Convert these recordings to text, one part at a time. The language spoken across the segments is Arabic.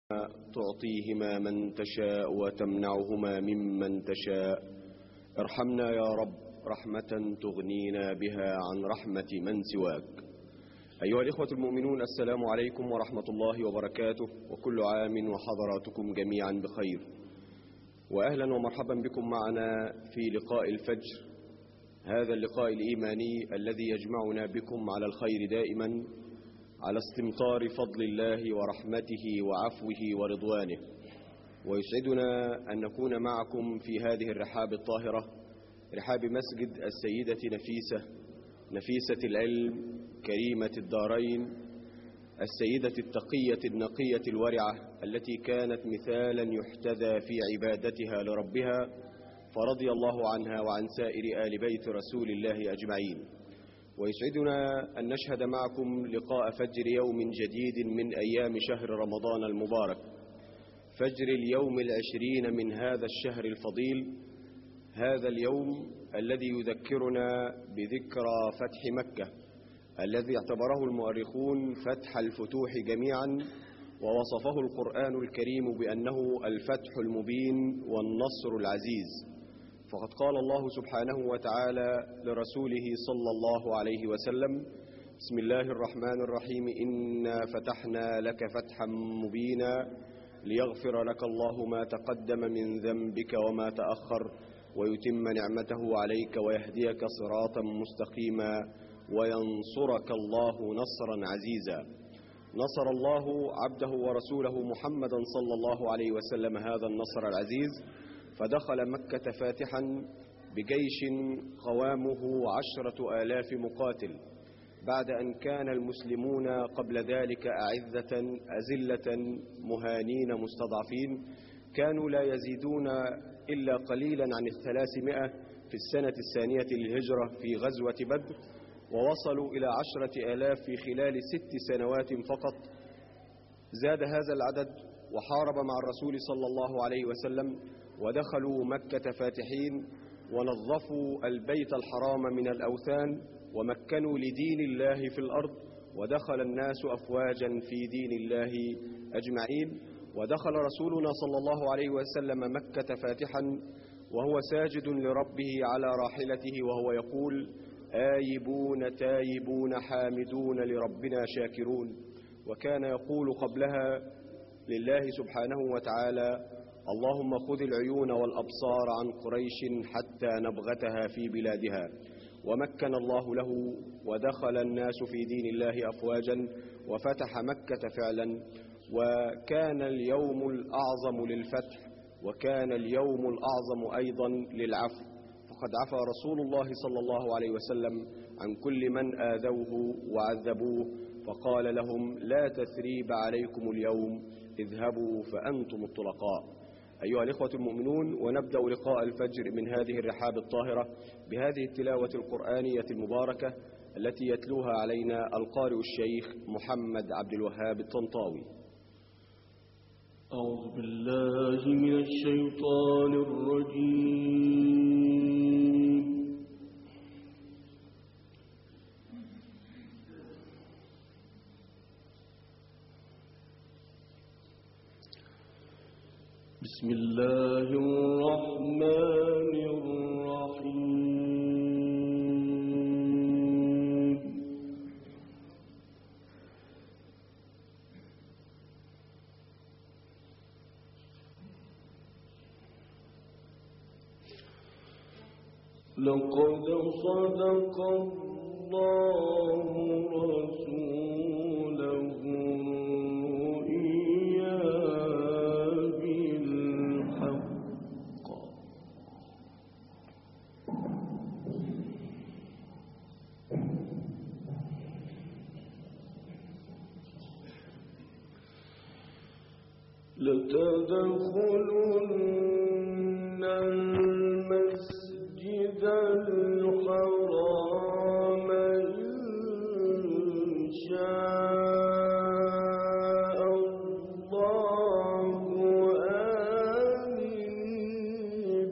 تعطيهما من تشاء وتمنعهما ممن تشاء. ارحمنا يا رب رحمة تغنينا بها عن رحمة من سواك. أيها الإخوة المؤمنون، السلام عليكم ورحمة الله وبركاته، وكل عام وحضراتكم جميعا بخير، وأهلا ومرحبا بكم معنا في لقاء الفجر، هذا اللقاء الإيماني الذي يجمعنا بكم على الخير دائما، على استمطار فضل الله ورحمته وعفوه ورضوانه. ويسعدنا أن نكون معكم في هذه الرحاب الطاهرة، رحاب مسجد السيدة نفيسة العلم كريمة الدارين، السيدة التقية النقية الورعة التي كانت مثالا يحتذى في عبادتها لربها، فرضي الله عنها وعن سائر آل بيت رسول الله أجمعين. ويسعدنا أن نشهد معكم لقاء فجر يوم جديد من أيام شهر رمضان المبارك، فجر اليوم 20 من هذا الشهر الفضيل، هذا اليوم الذي يذكرنا بذكرى فتح مكة، الذي اعتبره المؤرخون فتح الفتوح جميعا، ووصفه القرآن الكريم بأنه الفتح المبين والنصر العزيز. فقد قال الله سبحانه وتعالى لرسوله صلى الله عليه وسلم: بسم الله الرحمن الرحيم، إنا فتحنا لك فتحا مبينا ليغفر لك الله ما تقدم من ذنبك وما تأخر ويتم نعمته عليك ويهديك صراطا مستقيما وينصرك الله نصرا عزيزا. نصر الله عبده ورسوله محمدا صلى الله عليه وسلم هذا النصر العزيز، فدخل مكة فاتحا بجيش قوامه 10,000 مقاتل، بعد أن كان المسلمون قبل ذلك أعزة أذلة مهانين مستضعفين، كانوا لا يزيدون إلا قليلا عن 300 في السنة الثانية للهجرة في غزوة بدر، ووصلوا إلى 10,000 في خلال 6 سنوات فقط. زاد هذا العدد وحارب مع الرسول صلى الله عليه وسلم، ودخلوا مكة فاتحين، ونظفوا البيت الحرام من الأوثان، ومكنوا لدين الله في الأرض، ودخل الناس أفواجا في دين الله أجمعين. ودخل رسولنا صلى الله عليه وسلم مكة فاتحا وهو ساجد لربه على راحلته، وهو يقول: آيبون تايبون حامدون لربنا شاكرون. وكان يقول قبلها لله سبحانه وتعالى: اللهم خذ العيون والأبصار عن قريش حتى نبغتها في بلادها. ومكن الله له، ودخل الناس في دين الله أفواجا، وفتح مكة فعلا. وكان اليوم الأعظم للفتح، وكان اليوم الأعظم أيضا للعفو، فقد عفى رسول الله صلى الله عليه وسلم عن كل من آذوه وعذبوه، فقال لهم: لا تثريب عليكم اليوم، اذهبوا فأنتم الطلقاء. أيها الإخوة المؤمنون، ونبدأ لقاء الفجر من هذه الرحاب الطاهرة بهذه التلاوة القرآنية المباركة التي يتلوها علينا القارئ الشيخ محمد عبد الوهاب الطنطاوي. أعوذ بالله من الشيطان الرجيم. بسم الله الرحمن الرحيم. لقد صدق الله رسوله الرؤيا بالحق، لتدخلن المسجد الحرام إن شاء الله آمين.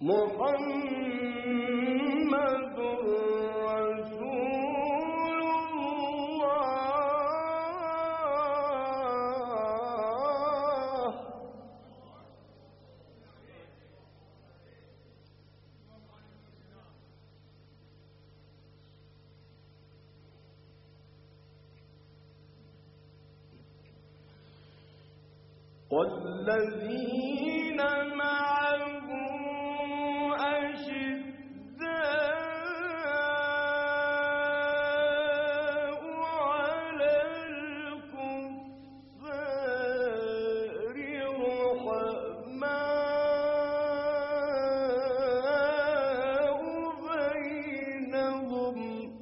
محمد رسول الله والذين معه أشداء على الكفار رحماء بينهم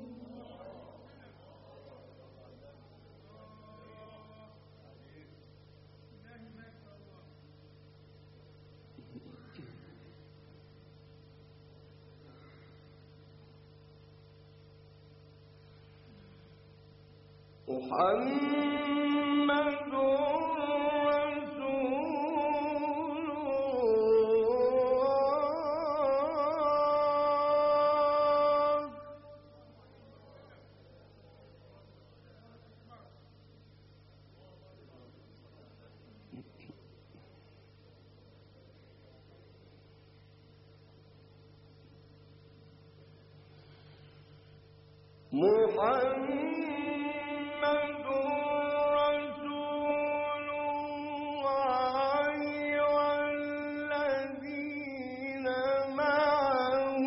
محمد رسول الله محمد رسول الله والذين معه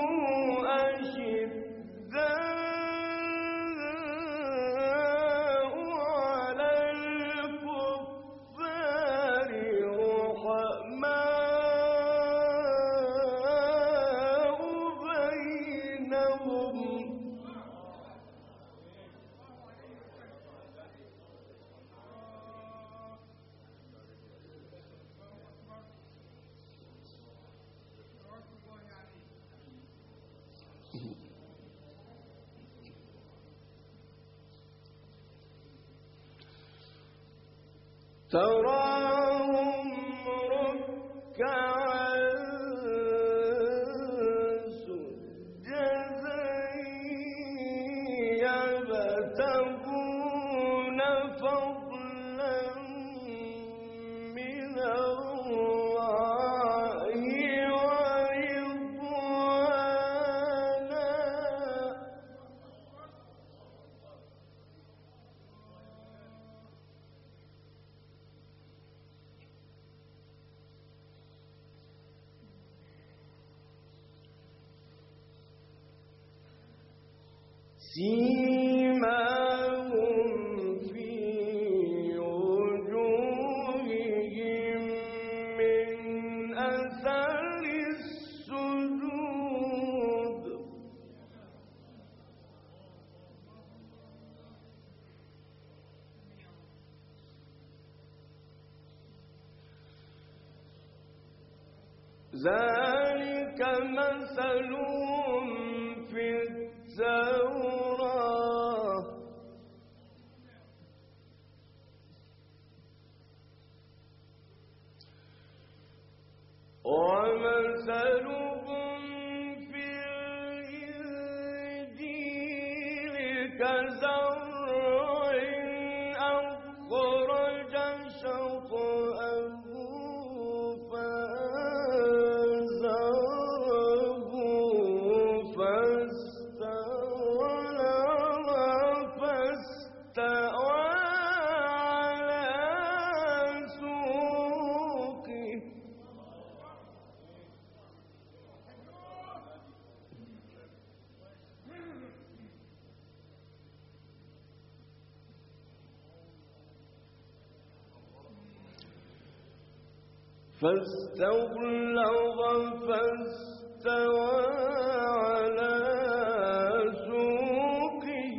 أشداء على الكفار رحماء بينهم تراهم ركعا سجدا يبتغون فضلا من الله ورضوانا سيماهم في وجوههم من أثر السجود ذلك مثلهم في التوراة ومثلهم في الإنجيل كزرع أخرج شطأه فآزره فاستوى على سوقه فاستغلظ فاستوى على سوقه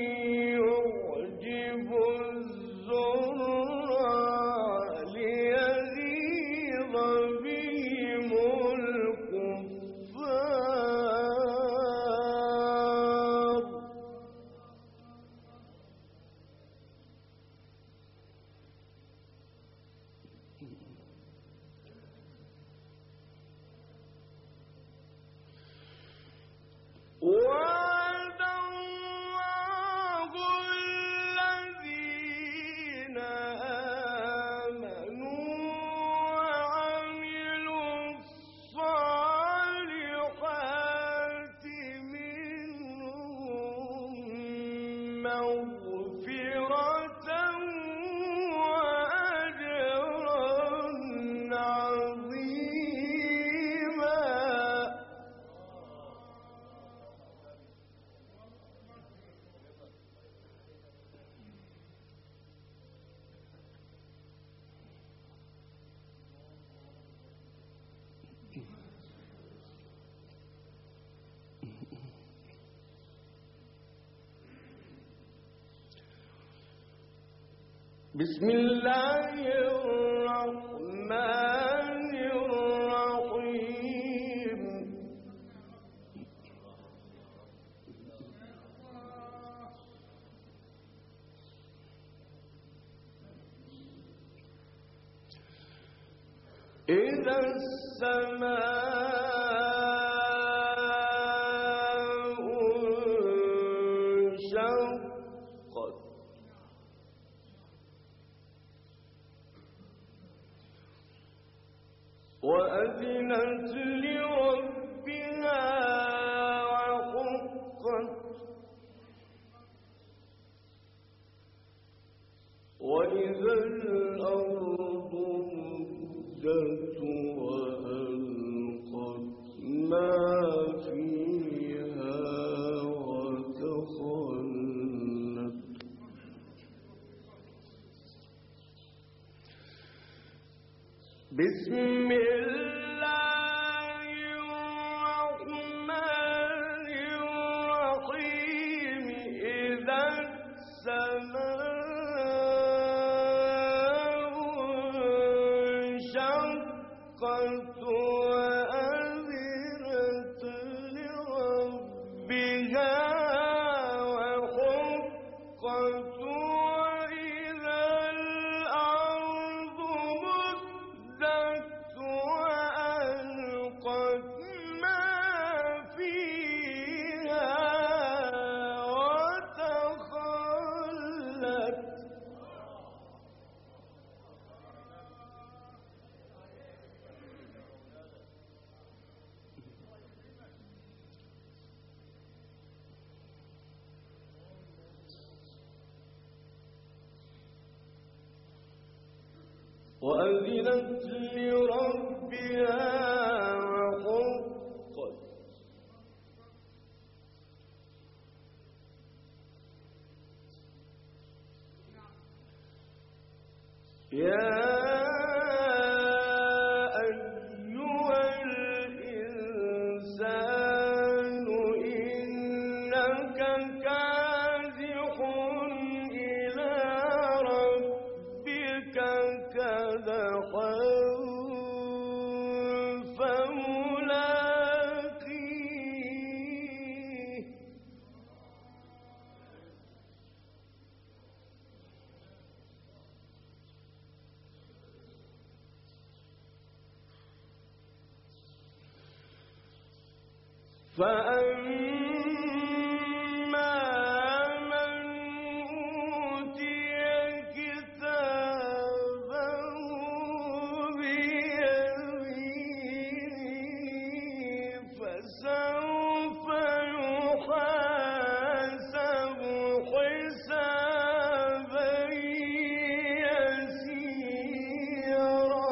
يعجب الزراع ليغيظ بهم الكفار مغفرة وأجرا عظيما. بسم الله الرحمن الرحيم. إذا السماء انشقت وأذنت لربها وحقت وإذا الأرض مدت وألقت ما فيها وتخلت. بسم الله الرحمن الرحيم. إذا السماء انشقت وأذنت لربها وحقت وإذا الأرض مدت وألقت ما فيها وتخلت. وأذنت لربها وحقت يا أيها الإنسان إنك كادح إلى ربك كدحا فملاقيه. فأما من أوتي كتابه بيمينه فسوف يحاسب حسابا يسيرا.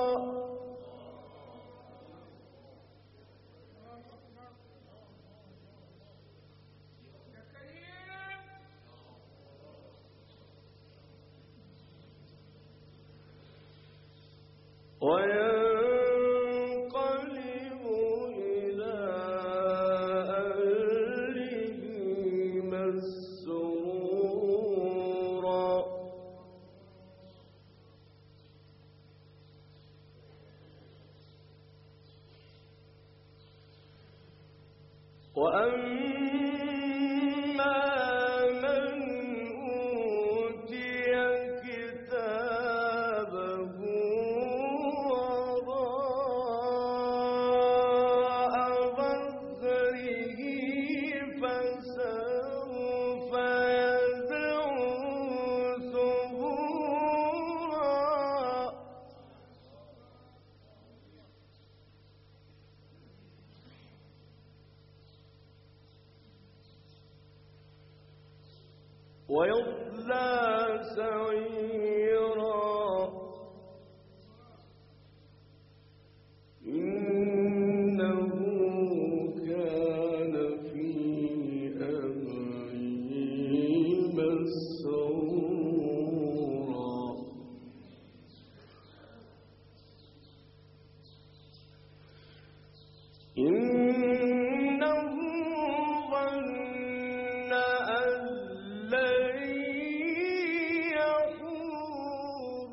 وينقلب إلى أهله مسرورا. وأما من أوتي كتابه وراء ظهره فسوف يدعو ثبورا. ويصلى سعيرا إنه كان في أهله مسرورا إنه ظن أن لن يحور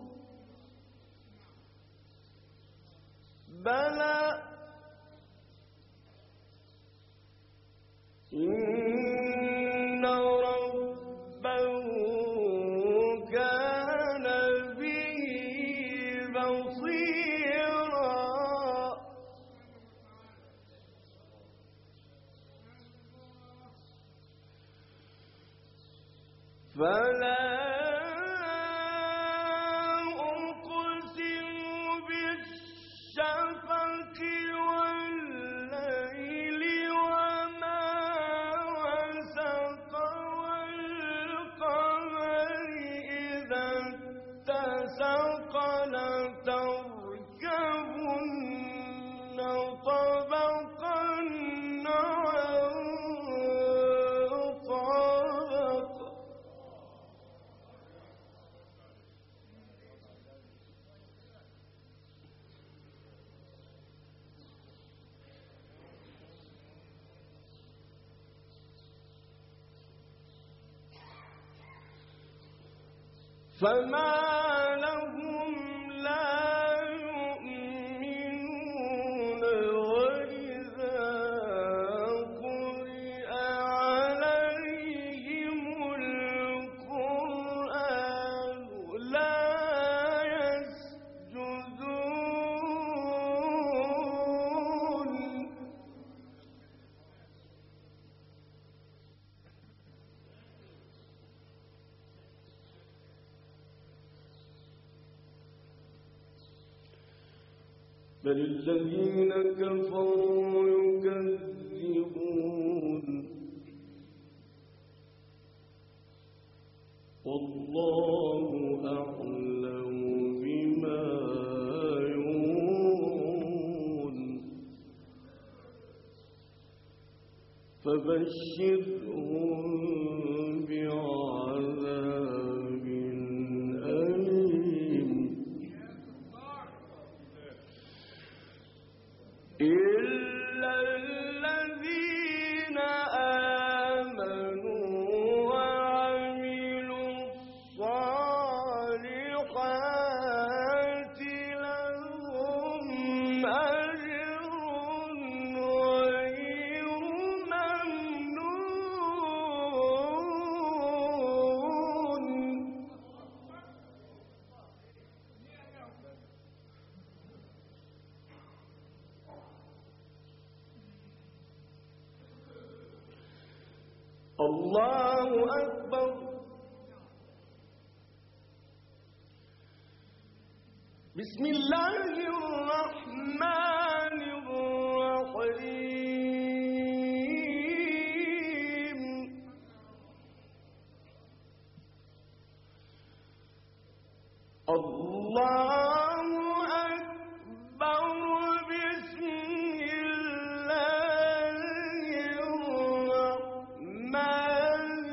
بلى إن ربه كان به بصيرا فلا أقسم بالشفق والليل وما وسق والقمر إذا اتسق لتركبن طبقا عن طبق فما لهم لا يؤمنون وإذا قرئ عليهم القرآن لا يسجدون بل الذين كفروا يكذبون والله أعلم بما يوعون فبشرهم بعذاب أليم إلا الذين آمنوا وعملوا الصالحات لهم أجر غير ممنون الله أكبر بسم الله الرحمن الرحيم الله أكبر بسم الله الرحمن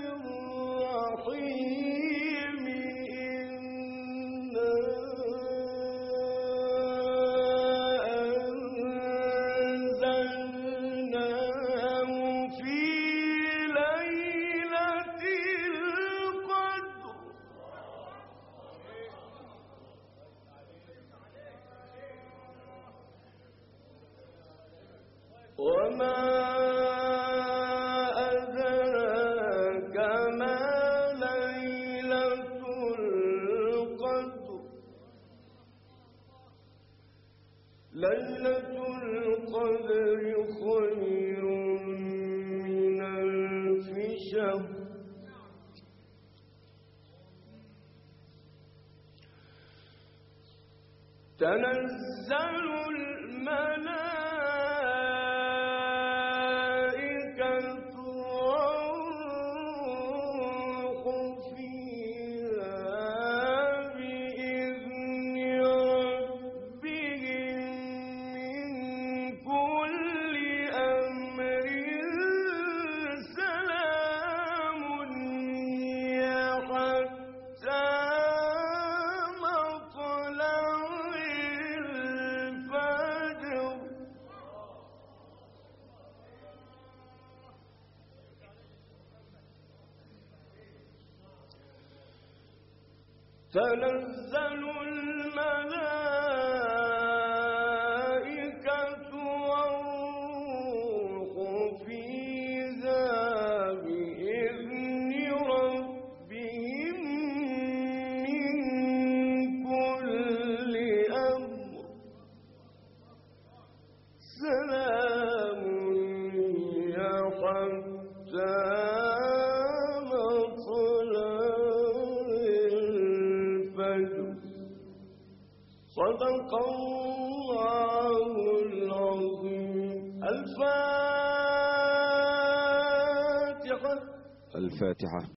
الرحيم إنا أنزلناه في ليلة القدر وما أدراك ما ليلة القدر ليلة القدر خير من ألف شهر تنزل الملائكة والروح تنزل الملائكة والروح فيها بإذن ربهم من كل أمر سلام هي حتى صدق الله العظيم. الفاتحة. الفاتحة.